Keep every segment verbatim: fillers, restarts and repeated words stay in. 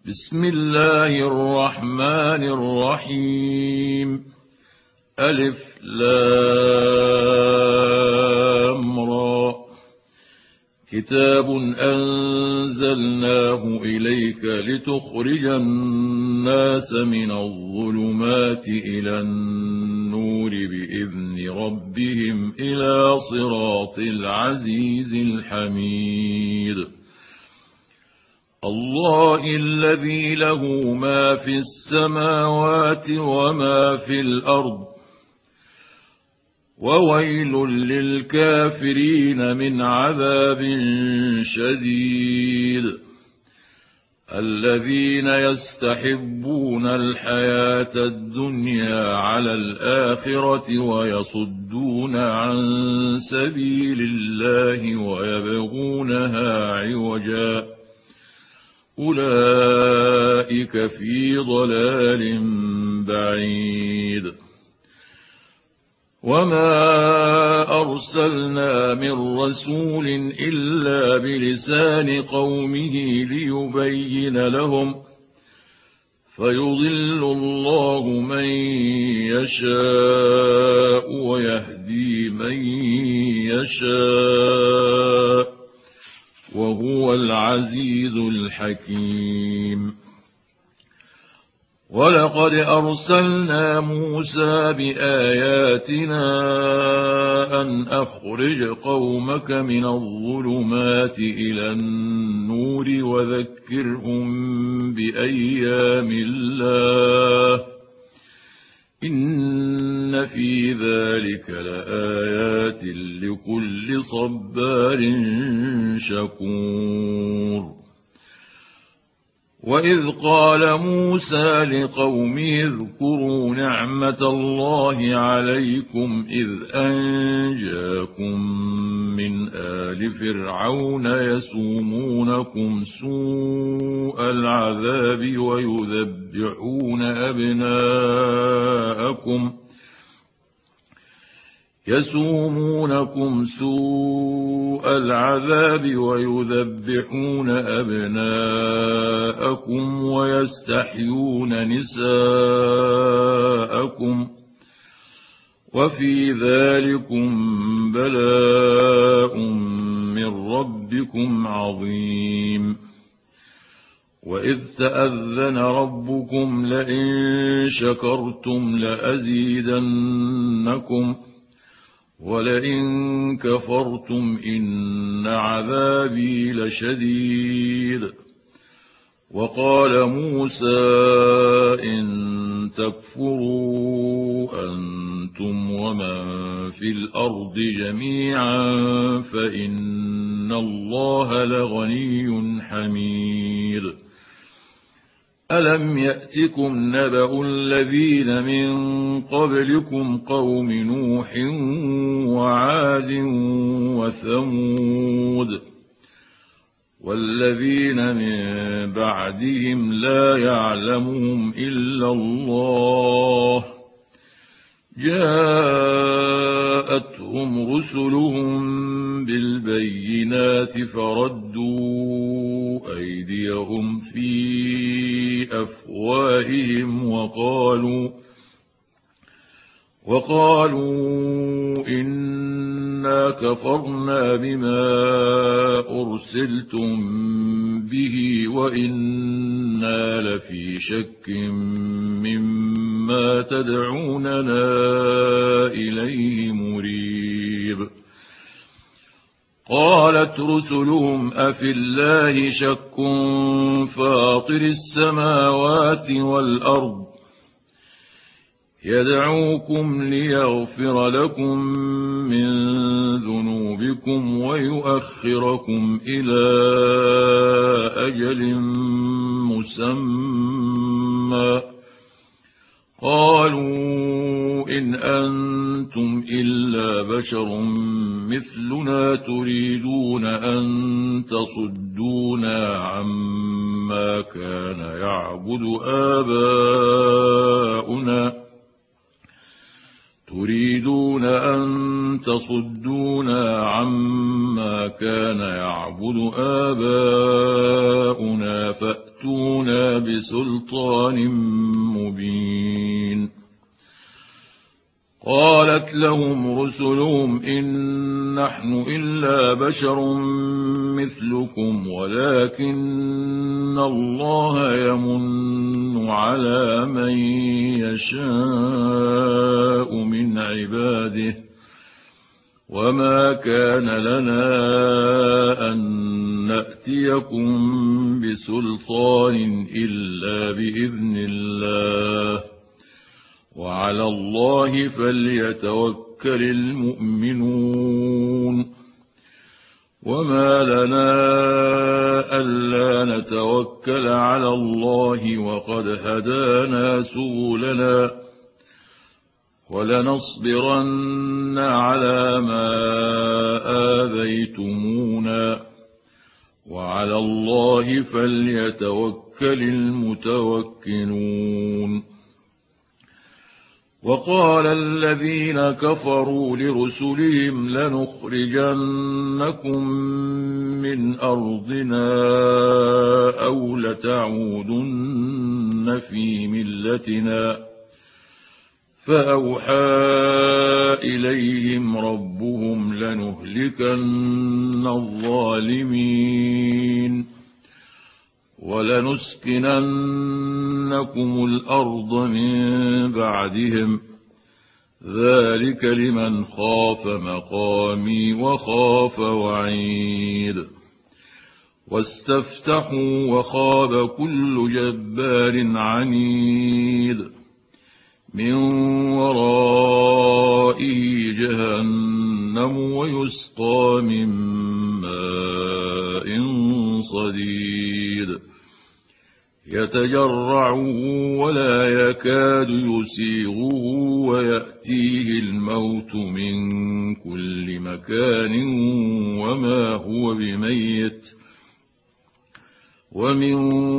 بسم الله الرحمن الرحيم. ألف لام را. كتاب أنزلناه إليك لتخرج الناس من الظلمات إلى النور بإذن ربهم إلى صراط العزيز الحميد. الله الذي له ما في السماوات وما في الأرض، وويل للكافرين من عذاب شديد. الذين يستحبون الحياة الدنيا على الآخرة ويصدون عن سبيل الله ويبغونها عوجا، أولئك في ضلال بعيد. وما أرسلنا من رسول إلا بلسان قومه ليبين لهم، فيضل الله من يشاء ويهدي من يشاء، وهو العزيز الحكيم. ولقد أرسلنا موسى بآياتنا أن أخرج قومك من الظلمات إلى النور وذكرهم بأيام الله، إن في ذلك لآيات لكل صبار شكور. وإذ قال موسى لقومه اذكروا نعمة الله عليكم إذ أنجاكم من آل فرعون يسومونكم سوء العذاب ويذبحون أبناءكم يسومونكم سوء العذاب ويذبحون أبناءكم ويستحيون نساءكم، وفي ذلكم بلاء من ربكم عظيم. وإذ تأذن ربكم لئن شكرتم لأزيدنكم ولئن كفرتم إن عذابي لشديد. وقال موسى إن تكفروا أنتم ومن في الأرض جميعا فإن الله لغني حميد. ألم يأتكم نبأ الذين من قبلكم قوم نوح وعاد وثمود والذين من بعدهم لا يعلمهم إلا الله، جاءتهم رسلهم بالبينات فردوا أيديهم في أفواههم وقالوا وقالوا إنا كفرنا بما أرسلتم به وإنا لفي شك مما تدعوننا إليه مريب. قالت رسلهم أفي الله شك فاطر السماوات والأرض يدعوكم ليغفر لكم من ذنوبكم ويؤخركم إلى أجل مسمى، قالوا إن أنتم إلا بشر مثلنا تريدون أن تصدونا عما كان يعبد آباؤنا تريدون أن تصدونا عما كان يعبد آباؤنا فأتونا بسلطان مبين. قالت لهم رسلهم إن نحن إلا بشر مثلكم ولكن الله يمن على من يشاء من عباده وما كان لنا أن نأتيكم بسلطان إلا بإذن الله وعلى الله فليتوكل المؤمنون. وما لنا ألا نتوكل على الله وقد هدانا سبلنا ولنصبرن على ما آذيتمونا وعلى الله فليتوكل المتوكلون. وقال الذين كفروا لرسلهم لنخرجنكم من أرضنا أو لتعودن في ملتنا فأوحى إليهم ربهم لنهلكن الظالمين ولنسكننكم الأرض من بعدهم ذلك لمن خاف مقامي وخاف وعيد. واستفتحوا وخاب كل جبار عنيد من ورائه جهنم ويسقى من ماء صديد يتجرعه ولا يكاد يسيغه ويأتيه الموت من كل مكان وما هو بميت ومن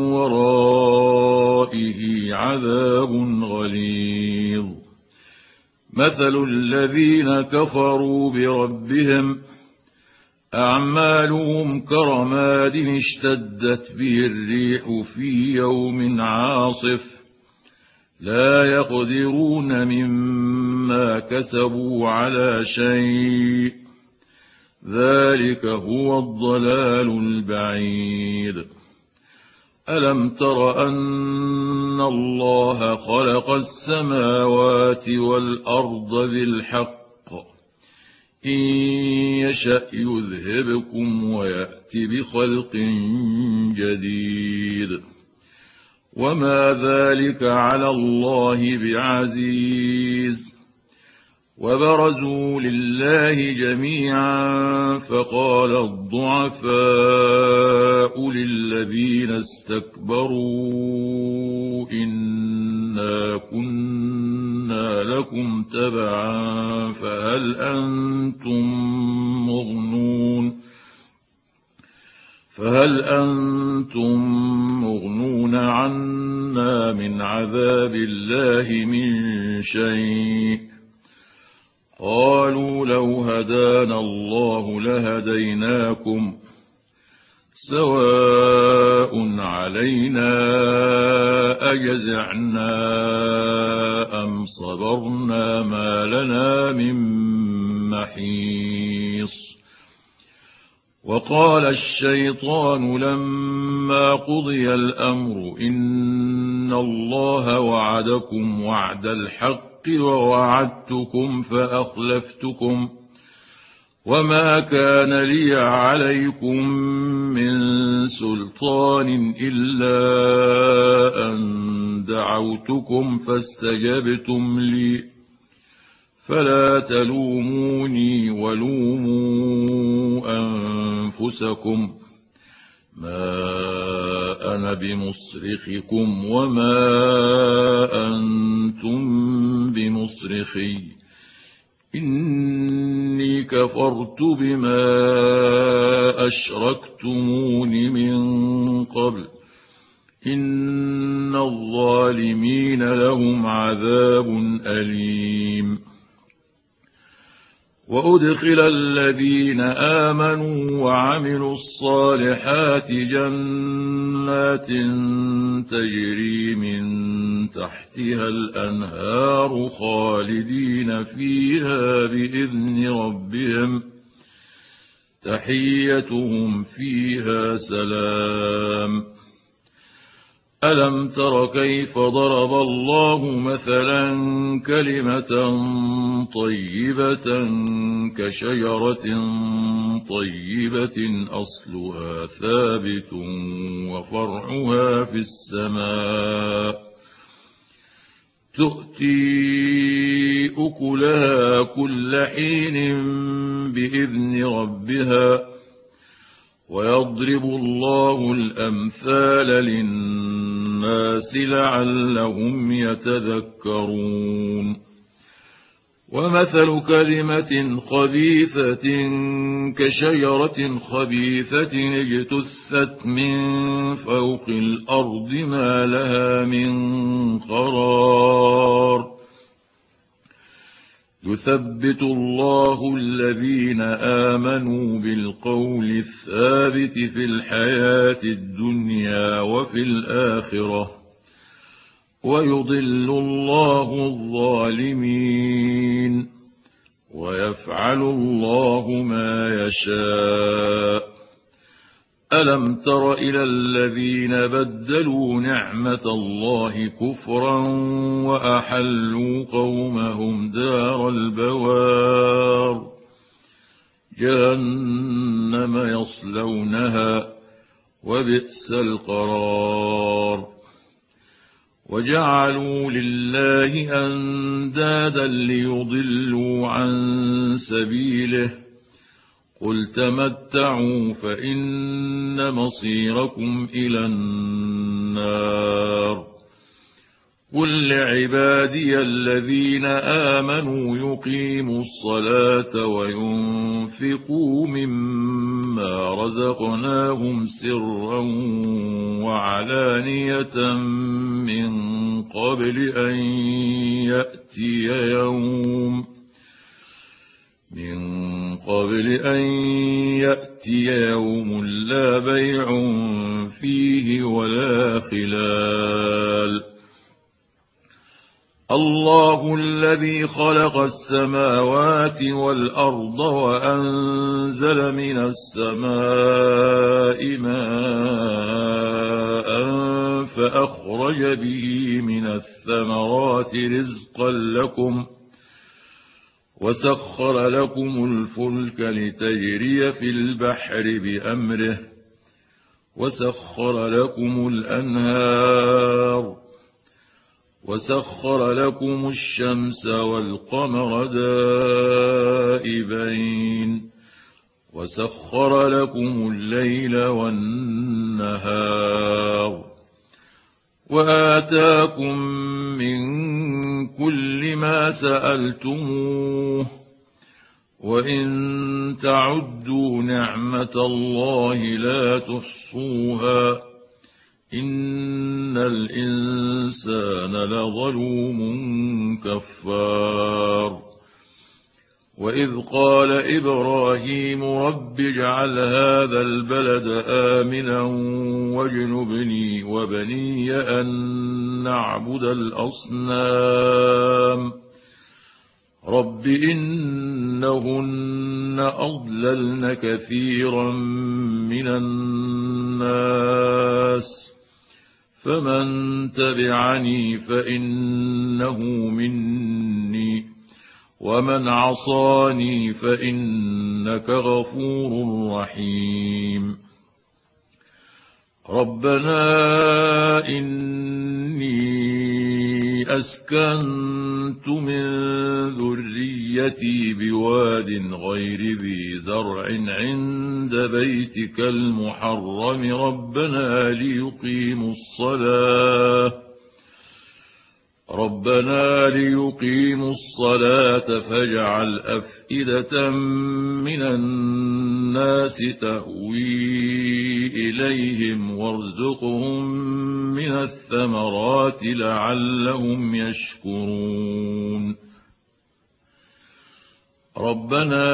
ورائه عذاب غليظ. مثل الذين كفروا بربهم أعمالهم كرماد اشتدت به الريح في يوم عاصف لا يقدرون مما كسبوا على شيء ذلك هو الضلال البعيد. ألم تر أن الله خلق السماوات والأرض بالحق إن يشأ يذهبكم ويأتي بخلق جديد وما ذلك على الله بعزيز. وبرزوا لله جميعا فقال الضعفاء للذين استكبروا إنا كنا لكم تبعا فهل أنتم مغنون فهل أنتم مغنون عنا من عذاب الله من شيء قالوا لو هدانا الله لهديناكم سواء علينا أجزعنا أم صبرنا ما لنا من محيص. وقال الشيطان لما قضي الأمر إن الله وعدكم وعد الحق ووعدتكم فأخلفتكم وما كان لي عليكم من سلطان إلا أن دعوتكم فاستجبتم لي فلا تلوموني ولوموا أنفسكم ما أنا بمصرخكم وما أنتم بمصرخي إني كفرت بما أشركتمون من قبل إن الظالمين لهم عذاب أليم. وأدخل الذين آمنوا وعملوا الصالحات جنات تجري من تحتها الأنهار خالدين فيها بإذن ربهم تحيتهم فيها سلام. ألم تر كيف ضرب الله مثلا كلمة طيبة كشجرة طيبة أصلها ثابت وفرعها في السماء تؤتي أكلها كل حين بإذن ربها ويضرب الله الأمثال للناس لعلهم يتذكرون. ومثل كلمة خبيثة كشجرة خبيثة اجتثت من فوق الأرض ما لها من قرار. يثبت الله الذين آمنوا بالقول الثابت في الحياة الدنيا وفي الآخرة ويضل الله الظالمين ويفعل الله ما يشاء. ألم تر إلى الذين بدلوا نعمة الله كفرا وأحلوا قومهم دار البوار جهنم يصلونها وبئس القرار. وجعلوا لله أندادا ليضلوا عن سبيله قل تمتعوا فإن مصيركم إلى النار. قل لعبادي الذين آمنوا يقيموا الصلاة وينفقوا مما رزقناهم سرا وعلانية من قبل أن يأتي يوم من قبل أن يأتي يوم لا بيع فيه ولا خلال. الله الذي خلق السماوات والأرض وأنزل من السماء ماء فأخرج به من الثمرات رزقا لكم وسخر لكم الفلك لتجري في البحر بأمره وسخر لكم الأنهار وسخر لكم الشمس والقمر دائبين وسخر لكم الليل والنهار وآتاكم من كل ما سألتموه وإن تعدوا نعمة الله لا تحصوها إن الإنسان لظلوم كفار. وإذ قال إبراهيم رب اجعل هذا البلد آمنا واجنبني وبني أن نعبد الأصنام رب إنهن أضللن كثيرا من الناس فمن تبعني فإنه مني ومن عصاني فإنك غفور رحيم. ربنا إني أسكنت من ذريتي بواد غير ذي زرع عند بيتك المحرم ربنا ليقيموا الصلاة ربنا ليقيموا الصلاة فاجعل أفئدة من الناس تهوي إليهم وارزقهم من الثمرات لعلهم يشكرون. ربنا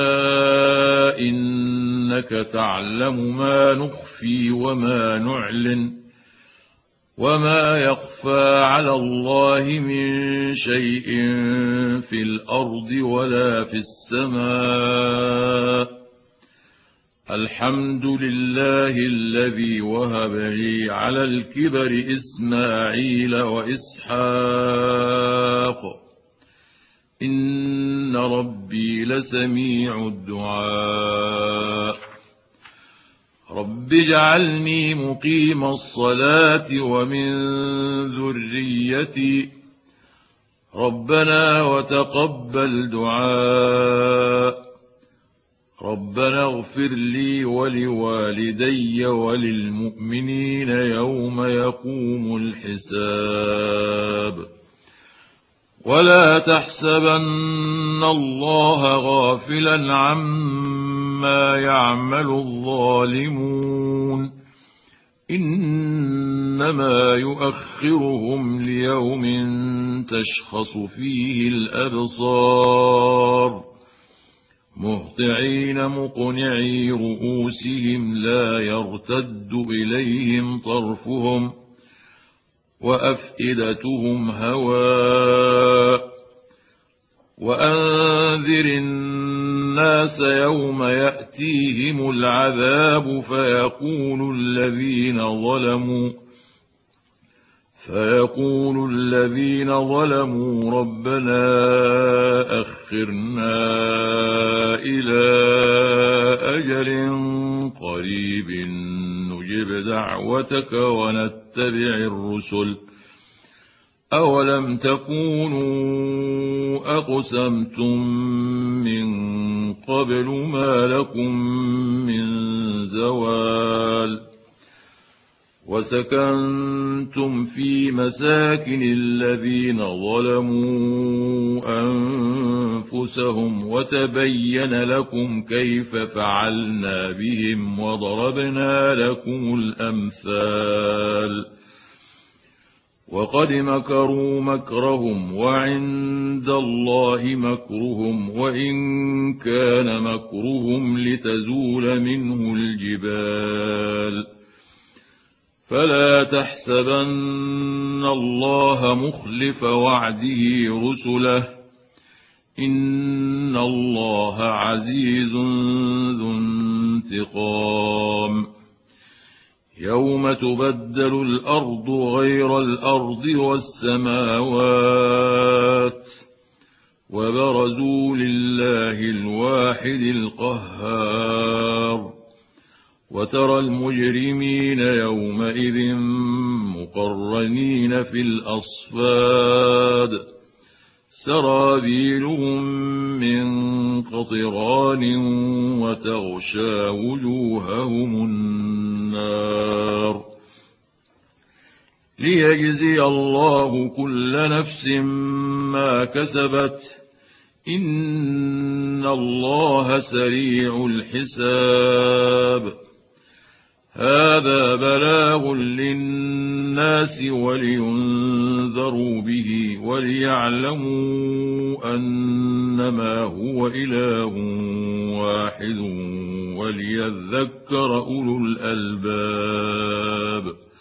إنك تعلم ما نخفي وما نعلن وما يخفى على الله من شيء في الأرض ولا في السماء. الحمد لله الذي وهب لي على الكبر إسماعيل وإسحاق إن ربي لسميع الدعاء. رب اجعلني مقيم الصلاة ومن ذريتي ربنا وتقبل دعاء. ربنا اغفر لي ولوالدي وللمؤمنين يوم يقوم الحساب. ولا تحسبن الله غافلا عما يعمل الظالمون إنما يؤخرهم ليوم تشخص فيه الأبصار مهطعين مقنعي رؤوسهم لا يرتد إليهم طرفهم وأفئدتهم هواء. وأنذر الناس يوم يأتيهم العذاب فيقول الذين ظلموا فيقول الذين ظلموا ربنا أخرنا إلى أجل قريب نجب دعوتك ونتبع الرسل أولم تكونوا أقسمتم من قبل ما لكم من زوال. وسكنتم في مساكن الذين ظلموا أنفسهم وتبين لكم كيف فعلنا بهم وضربنا لكم الأمثال. وقد مكروا مكرهم وعند الله مكرهم وإن كان مكرهم لتزول منه الجبال. فلا تحسبن الله مخلف وعده رسله إن الله عزيز ذو انتقام. يوم تبدل الأرض غير الأرض والسماوات وبرزوا لله الواحد القهار. وترى المجرمين يومئذ مقرنين في الأصفاد سرابيلهم من قطران وتغشى وجوههم النار. ليجزي الله كل نفس ما كسبت إن الله سريع الحساب. هذا بلاغ للناس ولينذروا به وليعلموا أنما هو إله واحد وليذكر أولو الألباب.